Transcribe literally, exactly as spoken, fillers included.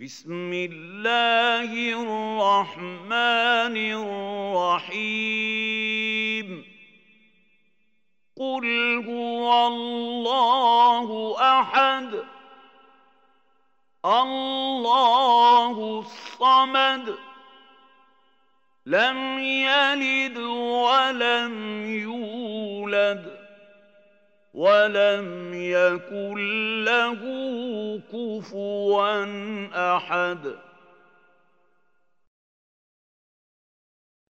بسم الله الرحمن الرحيم قل هو الله أحد الله الصمد لم يلد ولم يولد ولم يكن له كفوا أحد